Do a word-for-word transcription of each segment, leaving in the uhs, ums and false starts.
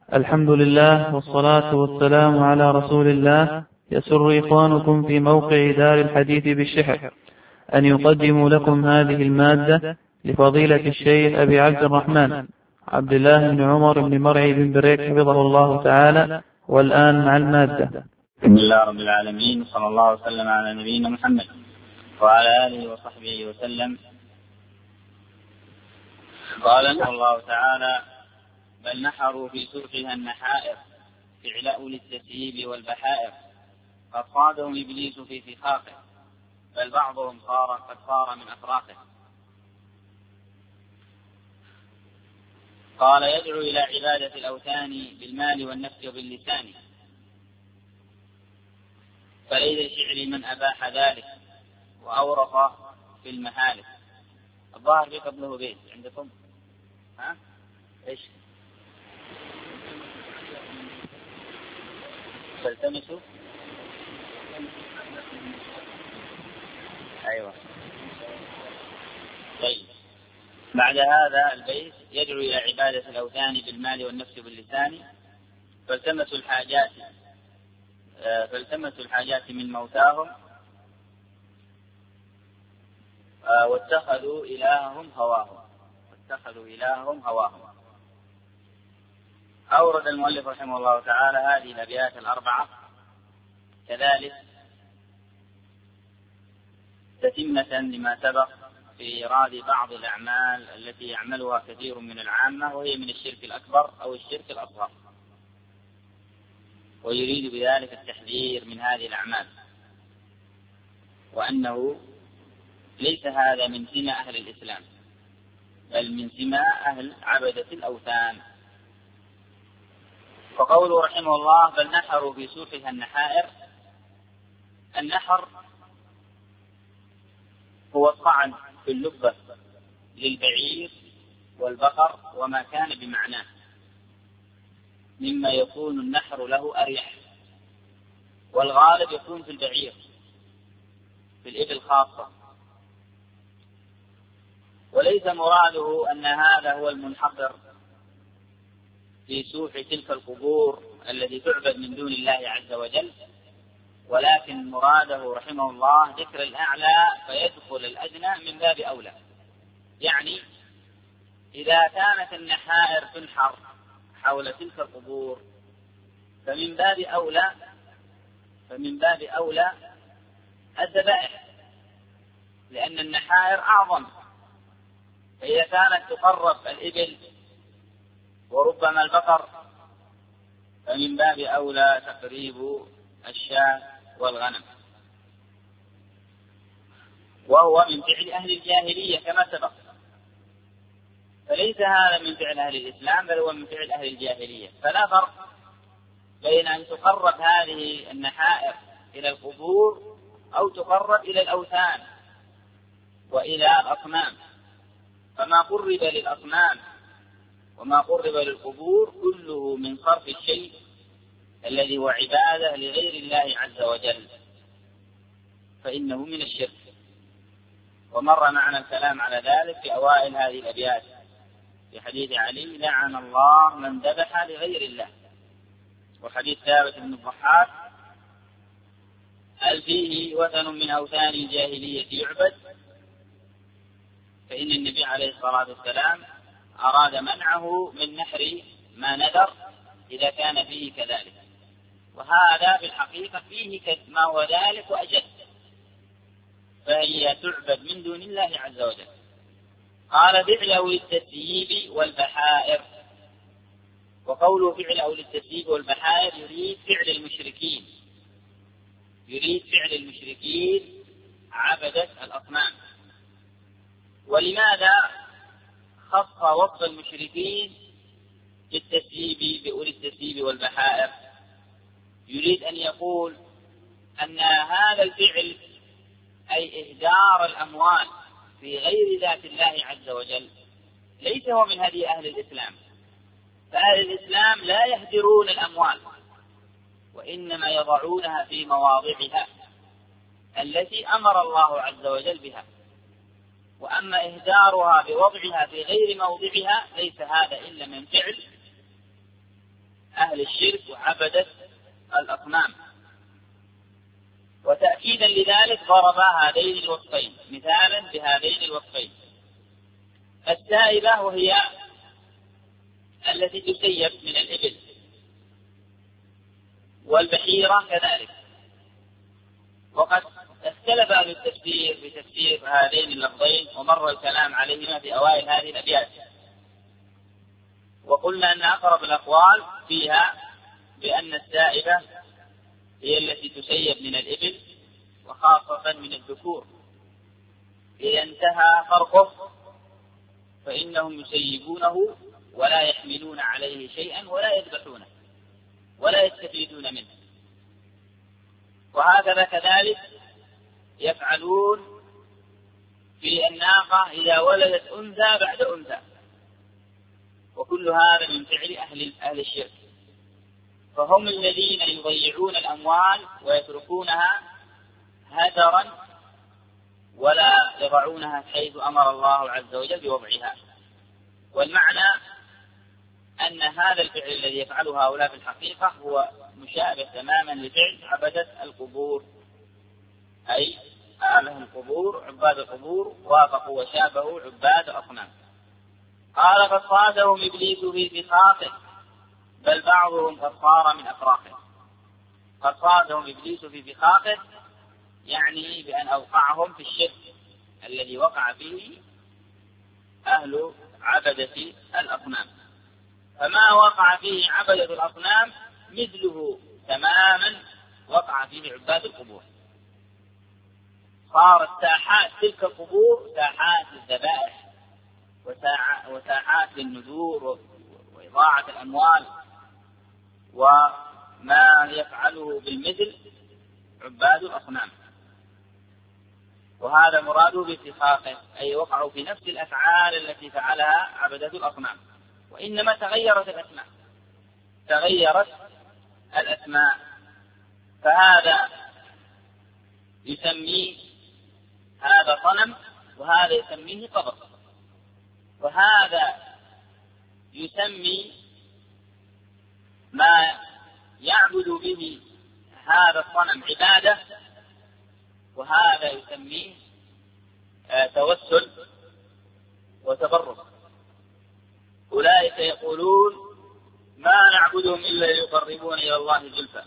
الحمد لله والصلاة والسلام على رسول الله. يسر إخوانكم في موقع دار الحديث بالشحر أن يقدموا لكم هذه المادة لفضيلة الشيخ أبي عبد الرحمن عبد الله بن عمر بن مرعي بن بريك حفظه الله تعالى. والآن مع المادة. بسم الله رب العالمين، صلى الله وسلم على نبينا محمد وعلى آله وصحبه وسلم. قال الله تعالى: بل نحروا في سوقها النحائر فعل أولي التسييب والبحائر، قد صادهم إبليس في فخاخه، بل بعضهم صار قد صار من أفراخه. قال: يدعو إلى عبادة الأوثان بالمال والنفس وباللسان، فليس شعر من أباح ذلك وأورط في المهالك. الظاهر في قبله بيت عندكم، ها؟ إيش؟ فالتمسوا. أيوة. طيب، بعد هذا البيت: يدعو إلى عبادة الأوثان بالمال والنفس باللسان، فالتمسوا الحاجات فالتمسوا الحاجات من موتاهم، واتخذوا إلههم هواهم واتخذوا إلههم هواهم. أورد المؤلف رحمه الله تعالى هذه الأبيات الأربعة كذلك تتمة لما سبق في إيراد بعض الأعمال التي يعملها كثير من العامة، وهي من الشرك الأكبر أو الشرك الأصغر، ويريد بذلك التحذير من هذه الأعمال، وأنه ليس هذا من سمة أهل الإسلام، بل من سمة أهل عبدة الأوثان. فقوله رحمه الله: بل نحروا في سوقها النحائر. النحر هو الطعن في اللبة للبعير والبقر وما كان بمعناه، مما يكون النحر له أريح، والغالب يكون في البعير، في الإبل خاصة. وليس مراده أن هذا هو المنحصر في سوح تلك القبور التي تعبد من دون الله عز وجل، ولكن مراده رحمه الله ذكر الأعلى فيدخل الأدنى من باب أولى. يعني إذا كانت النحائر تنحر حول تلك القبور فمن باب أولى فمن باب أولى الذبائح، لأن النحائر أعظم. فإذا كانت تقرب الإبل وربما البقر فمن باب أولى تقريب الشاة والغنم، وهو من فعل أهل الجاهلية كما سبق. فليس هذا من فعل أهل الإسلام، بل هو من فعل أهل الجاهلية. فلا فرق بين أن تقرب هذه النحائر إلى القبور أو تقرب إلى الأوثان وإلى الأصنام. فما قرب للأصنام وما قرب للقبور كله من صرف الشيء الذي هو عبادة لغير الله عز وجل، فإنه من الشرك. ومر معنا الكلام على ذلك في أوائل هذه الأبيات في حديث علي: لعن الله من ذبح لغير الله. وحديث ثابت بن الضحاك: هل فيه وثن من أوثان الجاهلية يعبد؟ فإن النبي عليه الصلاة والسلام أراد منعه من نحر ما نذر إذا كان فيه كذلك، وهذا بالحقيقة فيه ما هو ذلك وأجل، فهي تعبد من دون الله عز وجل. قال: فعل أولي التسييب والبحائر. وقوله فعل أولي التسييب والبحائر يريد فعل المشركين يريد فعل المشركين عبدة الأصنام. ولماذا خص وصف المشركين بالتسييب بأولي التسييب والبحائر؟ يريد أن يقول أن هذا الفعل أي إهدار الأموال في غير ذات الله عز وجل ليس هو من هدي أهل الإسلام. فأهل الإسلام لا يهدرون الأموال، وإنما يضعونها في مواضعها التي أمر الله عز وجل بها. وأما إهدارها بوضعها في غير موضعها ليس هذا إلا من فعل أهل الشرك وعبدة الأصنام. وتأكيدا لذلك ضرب هذين الوصفين مثالا بهذين الوصفين. السائبة وهي التي تسيب من الإبل، والبحيرة كذلك. وقد اختلف أهل التفسير في تفسير هذين اللفظين، ومر الكلام عليهما في أوائل هذه الأبيات، وقلنا أن أقرب الأقوال فيها بأن السائبة هي التي تسيب من الإبل، وخاصة من الذكور، إذا انتهى فرقه فإنهم يسيبونه ولا يحملون عليه شيئا ولا يذبحونه ولا يستفيدون منه. وهكذا كذلك يفعلون في الناقة إذا ولدت أنثى بعد أنثى، وكل هذا من فعل أهل, أهل الشرك. فهم الذين يضيعون الأموال ويتركونها هدرا ولا يضعونها حيث أمر الله عز وجل بوضعها. والمعنى أن هذا الفعل الذي يفعله هؤلاء في الحقيقة هو مشابه تماما لفعل عبدة القبور، أي أهل القبور عباد القبور وافقوا وشابهوا عباد الأصنام. قال قد صادهم إبليس في فخاخه، بل بعضهم قد صار من أفراخه. قد صادهم إبليس في فخاخه يعني بأن أوقعهم في الشرك الذي وقع فيه أهل عبدة الأصنام. فما وقع فيه عبدة الأصنام مثله تماما وقع فيه عباد القبور. صارت ساحات تلك القبور ساحات للذبائح وساحات للنذور وإضاعة الأموال وما يفعله بالمثل عباد الأصنام. وهذا مراده باتفاقه، أي وقعوا في نفس الأفعال التي فعلها عبدة الأصنام، وإنما تغيرت الأسماء تغيرت الأسماء فهذا يسميه هذا صنم وهذا يسميه قبر، وهذا يسمي ما يعبد به هذا الصنم عبادة، وهذا يسميه توسل وتبرك. أولئك يقولون ما نعبدهم إلا ليقربون إلى الله زلفى،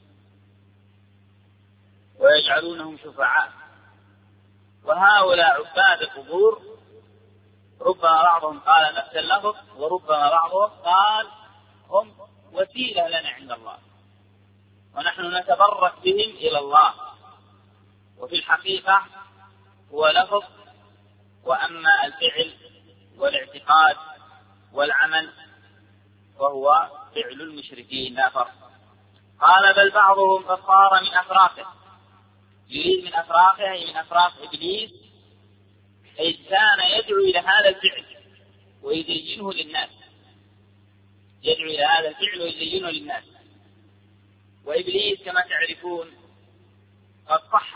ويجعلونهم شفعاء. وهؤلاء عباد القبور ربما بعضهم قال نفس اللفظ، وربما بعضهم قال هم وسيلة لنا عند الله ونحن نتبرك بهم إلى الله. وفي الحقيقة هو لفظ، وأما الفعل والاعتقاد والعمل فهو فعل المشركين لا فرق. قال بل بعضهم قد صار من أفراخه، يريد من أفراخه أي من أفراخ إبليس، إذ كان يدعو إلى هذا الفعل ويزينه للناس، يدعو إلى هذا الفعل ويزينه للناس. وإبليس كما تعرفون قد صح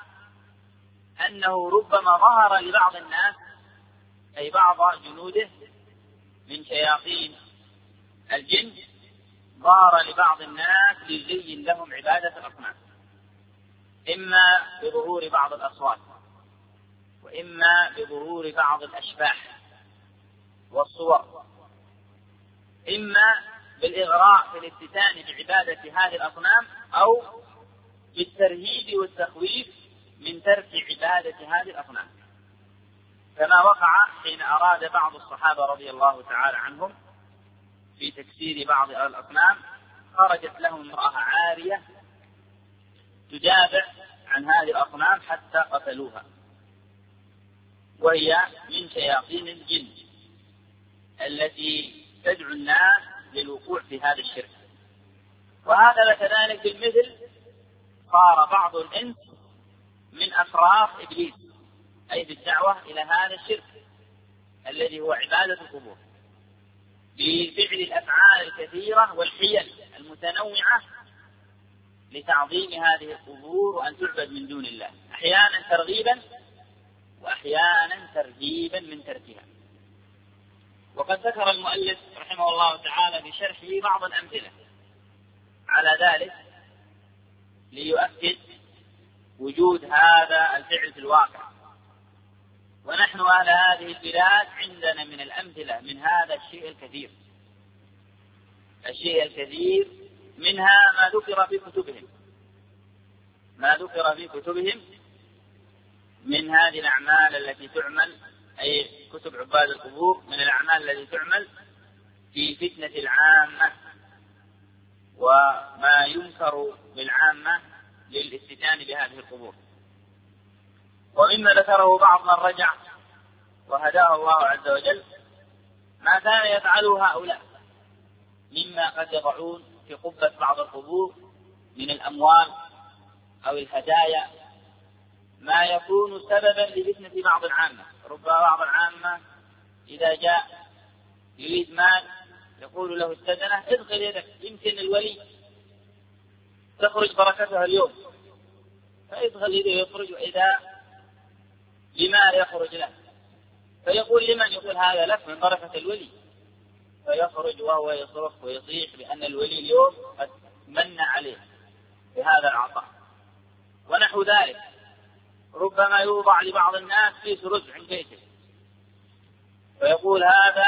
أنه ربما ظهر لبعض الناس، أي بعض جنوده من شياطين الجن، ظهر لبعض الناس ليزين لهم عبادة الأصنام، إما بظهور بعض الأصوات، وإما بظهور بعض الأشباح والصور، إما بالإغراء في الافتتان بعبادة هذه الأصنام، أو بالترهيب والتخويف من ترك عبادة هذه الأصنام، كما وقع حين أراد بعض الصحابة رضي الله تعالى عنهم في تكسير بعض الأصنام، خرجت لهم امرأة عارية تدافع عن هذه الأصنام حتى قتلوها، وهي من شياطين الجن التي تدعو الناس للوقوع في هذا الشرك. وهذا كذلك بالمثل صار بعض الإنس من أفراخ إبليس، أي بالدعوة إلى هذا الشرك الذي هو عبادة القبور، بفعل الأفعال الكثيرة والحيل المتنوعة لتعظيم هذه القبور وأن تعبد من دون الله، أحيانا ترغيبا وأحيانا ترهيبا من تركها. وقد ذكر المؤلف رحمه الله تعالى في شرحه بعض الأمثلة على ذلك ليؤكد وجود هذا الفعل في الواقع. ونحن أهل هذه البلاد عندنا من الأمثلة من هذا الشيء الكثير الشيء الكثير منها ما ذكر في كتبهم ما ذكر في كتبهم من هذه الأعمال التي تعمل، أي كتب عباد القبور، من الأعمال التي تعمل في فتنة العامة وما ينكر بالعامة للاستئذان بهذه القبور. ومما ذكره بعض من رجع وهداه الله عز وجل ما كان يفعله هؤلاء مما قد يضعون في قبة بعض القبور من الأموال أو الهدايا ما يكون سببا لفتنة بعض العامة. ربما بعض العامة إذا جاء يريد مال يقول له السدنة ادخل يدك يمكن الولي تخرج بركتها اليوم، فيدخل يده يخرج، وإذا لما يخرج له فيقول لمن؟ يقول هذا لك من بركة الولي، فيخرج وهو يصرخ ويصيح بأن الولي اليوم قد من عليه بهذا العطاء. ونحو ذلك ربما يوضع لبعض الناس في سرج عند بيته فيقول هذا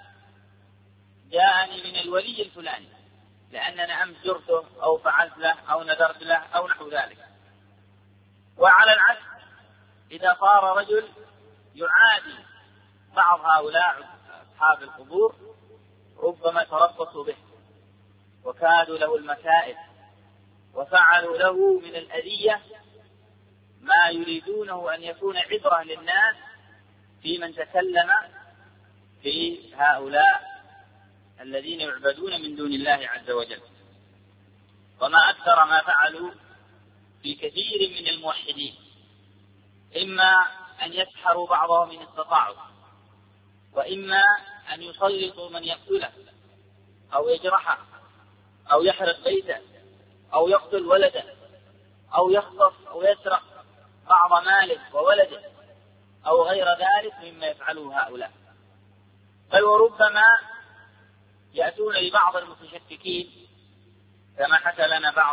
جاءني من الولي الفلاني لأننا أمس زرته أو فعلت له أو نذرت له أو نحو ذلك. وعلى العكس إذا صار رجل يعادي بعض هؤلاء أصحاب القبور ربما تربصوا به وكادوا له المكائد وفعلوا له من الأذية ما يريدونه أن يكون عبرة للناس في من تكلم في هؤلاء الذين يعبدون من دون الله عز وجل. وما أكثر ما فعلوا في كثير من الموحدين، إما أن يسحروا بعضهم إن استطاعوا، وإما أن يسلطوا من يقتله أو يجرحه أو يحرق بيته أو يقتل ولده أو يخطف أو يسرق بعض ماله وولده أو غير ذلك مما يفعله هؤلاء. بل وربما يأتون لبعض المتشككين كما حكى لنا بعض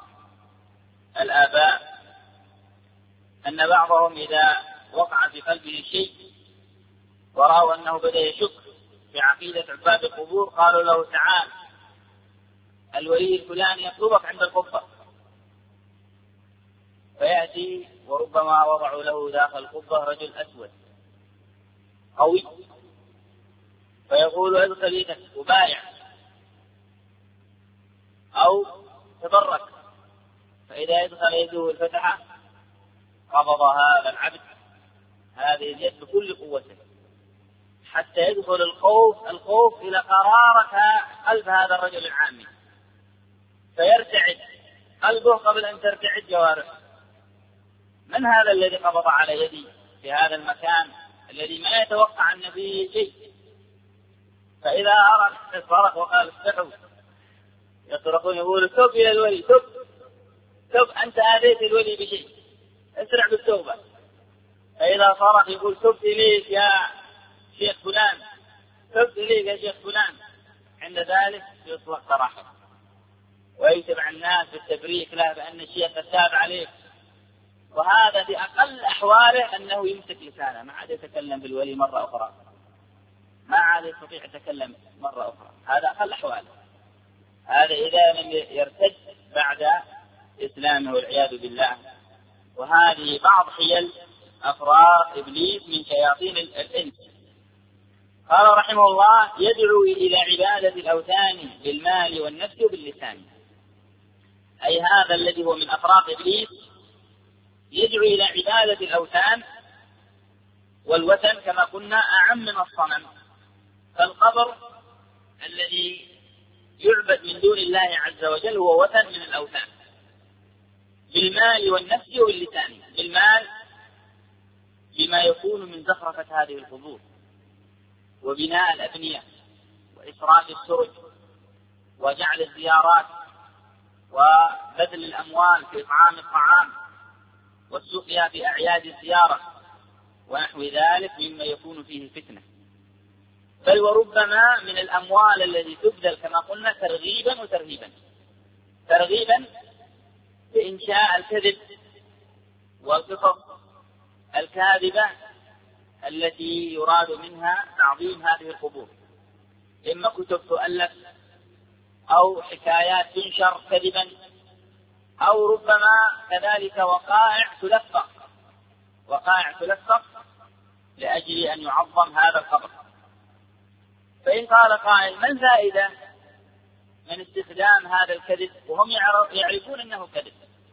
الآباء أن بعضهم إذا وقع في قلبه شيء ورأوا أنه بدأ يشك في عقيدة عباد القبور قالوا له تعال الولي الفلاني يطلبك عند القبة، فيأتي وربما وضعوا له داخل القبة رجل أسود قوي فيقول ادخل يدك وبايع أو تبرك، فإذا يدخل يده الفتحة قبض هذا العبد هذه اليد بكل قوته حتى يدخل الخوف الخوف إلى قرارة قلب هذا الرجل العامي فيرتعد قلبه قبل أن ترتعد جوارحه. من هذا الذي قبض على يدي في هذا المكان الذي ما يتوقع أن فيه شيء؟ فإذا أرى الصرخ وقال افتحوا يصرخون يقول تب إلى الولي تب تب أنت آذيت الولي بشيء اسرع بالتوبة. فإذا صرخ يقول تب إليك يا شيخ فلان تب إليك يا شيخ فلان، عند ذلك يطلق صراحه ويتبع الناس بالتبريك له بأن الشيخ قد تاب عليه. وهذا في أقل أحواله أنه يمسك لسانه ما عاد يتكلم بالولي مرة أخرى، ما عاد يستطيع يتكلم مرة أخرى، هذا أقل أحواله. هذا إذا لم يرتد بعد إسلامه والعياذ بالله. وهذه بعض حيل أفراد إبليس من شياطين الإنس. قال رحمه الله يدعو إلى عبادة الأوثان بالمال والنفس وباللسان، أي هذا الذي هو من أفراد إبليس يدعو إلى عبادة الأوثان، والوثن كما قلنا أعم من الصنم، فالقبر الذي يعبد من دون الله عز وجل هو وثن من الأوثان. بالمال والنفس واللسان، بالمال بما يكون من زخرفة هذه القبور وبناء الأبنية وإسراف السرج وجعل الزيارات وبذل الأموال في إطعام الطعام والسقيا في أعياد الزيارة ونحو ذلك مما يكون فيه فتنة. بل وربما من الأموال التي تبذل كما قلنا ترغيبا وترهيبا، ترغيبا بإنشاء الكذب والقصص الكاذبة التي يراد منها تعظيم هذه القبور، إما كتب تؤلف أو حكايات تنشر كذبا، أو ربما كذلك وقائع تلفق وقائع تلفق لأجل أن يعظم هذا القبر. فإن قال قائل: ما الفائدة من استخدام هذا الكذب وهم يعرفون أنه كذب؟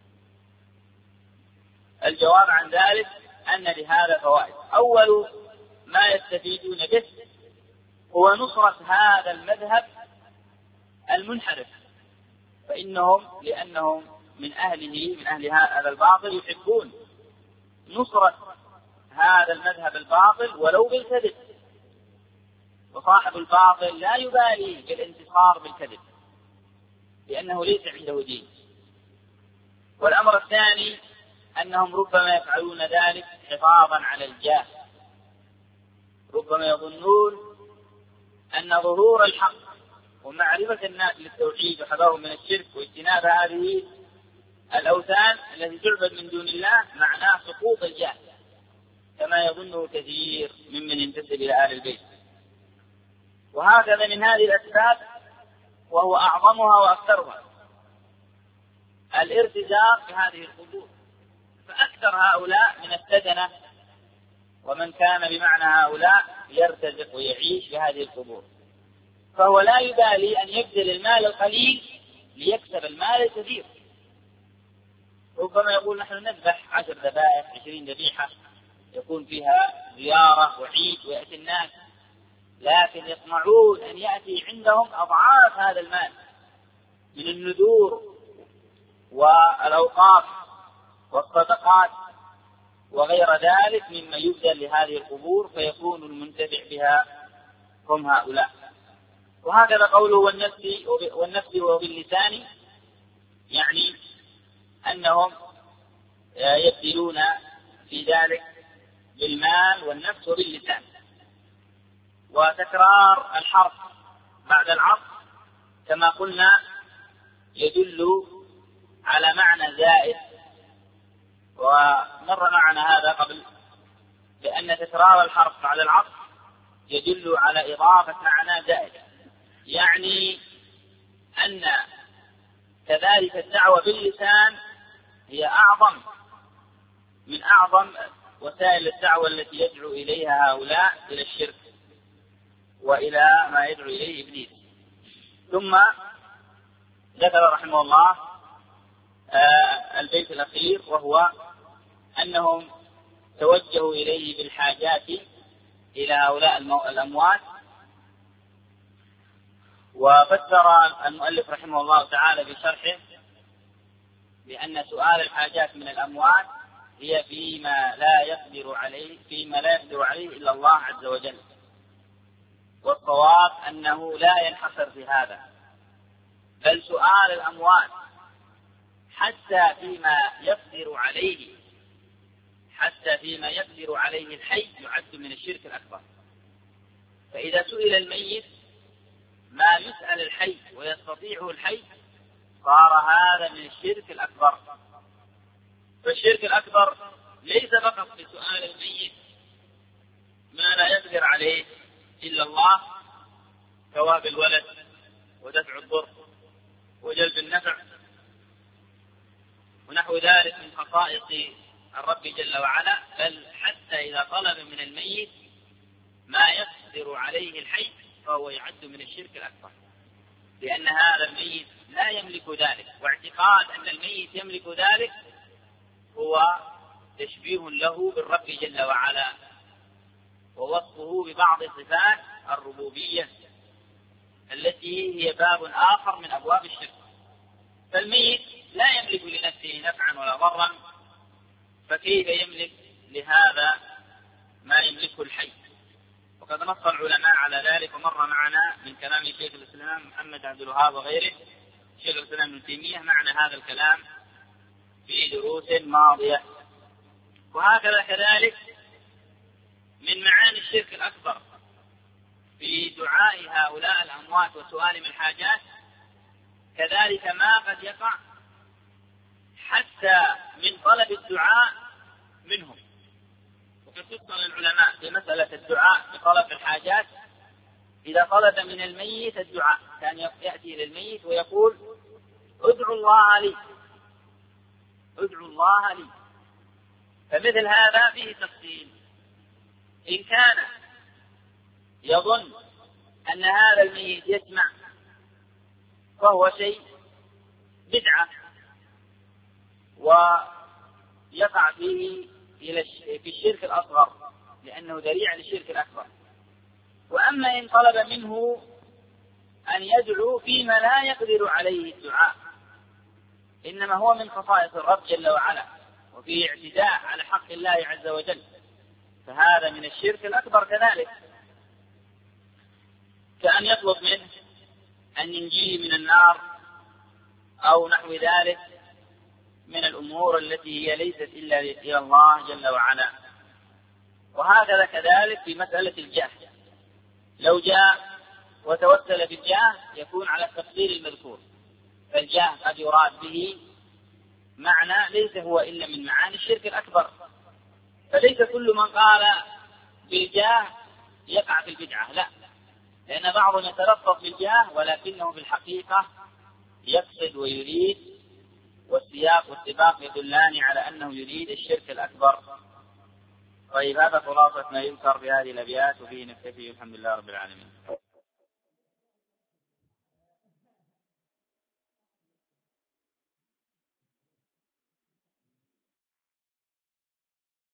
الجواب عن ذلك أن لهذا فوائد. أول ما يستفيدون به هو نصرة هذا المذهب المنحرف، فإنهم لأنهم من أهله من أهل هذا الباطل يحبون نصرة هذا المذهب الباطل ولو بالكذب، وصاحب الباطل لا يبالي بالانتصار بالكذب لأنه ليس عنده دين. والأمر الثاني أنهم ربما يفعلون ذلك حفاظا على الجاه، ربما يظنون أن ظهور الحق ومعرفة الناس للتوحيد وحذرهم من الشرك واجتناب هذه الأوثان التي تعبد من دون الله معناه سقوط الجاه، كما يظنه كثير ممن ينتسب إلى آل البيت. وهكذا من هذه الأسباب، وهو أعظمها وأكثرها، الارتزاق بهذه القبور. فأكثر هؤلاء من السدنة ومن كان بمعنى هؤلاء يرتزق ويعيش بهذه القبور، فهو لا يبالي أن يبذل المال القليل ليكسب المال الكثير. ربما يقول: نحن نذبح عشر ذبائح عشرين ذبيحة يكون فيها زيارة وعيد ويأتي الناس، لكن يطمعون أن يأتي عندهم أضعاف هذا المال من النذور والأوقاف والصدقات وغير ذلك مما يبذل لهذه القبور، فيكون المنتفع بها هم هؤلاء. وهكذا قوله والنفس والنفس وباللسان، يعني أنهم يبذلون في ذلك بالمال والنفس وباللسان. وتكرار الحرف بعد العطف كما قلنا يدل على معنى زائد، ومر معنا هذا قبل بأن تكرار الحرف بعد العطف يدل على إضافة معنى زائد، يعني أن كذلك الدعوة باللسان هي أعظم من أعظم وسائل الدعوة التي يدعو إليها هؤلاء إلى الشرك وإلى ما يدعو إليه إبليس. ثم ذكر رحمه الله آه البيت الأخير، وهو أنهم توجهوا إليه بالحاجات إلى هؤلاء الأموات. وفسر المؤلف رحمه الله تعالى في شرحه بأن سؤال الحاجات من الأموات هي فيما لا يقدر عليه فيما لا يقدر عليه إلا الله عز وجل، والصواب أنه لا ينحصر في هذا، بل سؤال الأموات حتى فيما يقدر عليه حتى فيما يقدر عليه الحي يعد من الشرك الأكبر. فإذا سئل الميت ما يسأل الحي ويستطيعه الحي صار هذا من الشرك الأكبر. فالشرك الأكبر ليس فقط في سؤال الميت ما لا يقدر عليه إلا الله كواب الولد ودفع الضر وجلب النفع ونحو ذلك من خصائص الرب جل وعلا، بل حتى إذا طلب من الميت ما يقدر عليه الحي فهو يعد من الشرك الأكبر، لأن هذا الميت لا يملك ذلك، واعتقاد أن الميت يملك ذلك هو تشبيه له بالرب جل وعلا ووصفه ببعض صفات الربوبية التي هي باب آخر من أبواب الشرك. فالميت لا يملك لنفسه نفعا ولا ضرا، فكيف يملك لهذا ما يملكه الحي؟ وقد نص العلماء على ذلك، ومر معنا من كلام شيخ الإسلام محمد عبد الوهاب وغيره شيخ الإسلام ابن تيمية معنى هذا الكلام في دروس ماضية. وهكذا كذلك من معاني الشرك الأكبر في دعاء هؤلاء الأموات وسؤالهم الحاجات كذلك وكذلك ما قد يقع حتى من طلب الدعاء منهم. وقد يذكر العلماء في مسألة الدعاء بطلب الحاجات، إذا طلب من الميت الدعاء كان يأتي إلى الميت ويقول ادعوا الله لي ادعوا الله لي. فمثل هذا فيه تفصيل. إن كان يظن أن هذا الميت يسمع فهو شيء بدعة ويقع فيه إلى في الشرك الأصغر لأنه ذريعة للشرك الأكبر. وأما إن طلب منه أن يدعو فيما لا يقدر عليه الدعاء، إنما هو من خصائص الرب جل وعلا وفيه اعتداء على حق الله عز وجل، فهذا من الشرك الأكبر كذلك، كأن يطلب منه أن ينجيه من النار أو نحو ذلك من الأمور التي هي ليست إلا إلى الله جل وعلا. وهكذا كذلك في مسألة الجاه، لو جاء وتوسل بالجاه يكون على التفصيل المذكور، فالجاه قد يراد به معنى ليس هو إلا من معاني الشرك الأكبر، فليس كل من قال بالجاه يقع في البدعة، لا، لأن بعضهم يتلفظ بالجاه ولكنه في الحقيقة يقصد ويريد، والسياق والسباق يدلان على أنه يريد الشرك الأكبر. طيب، هذا خلاصة ما يذكر في هذه الأبيات، وفيه نكتفي. الحمد لله رب العالمين.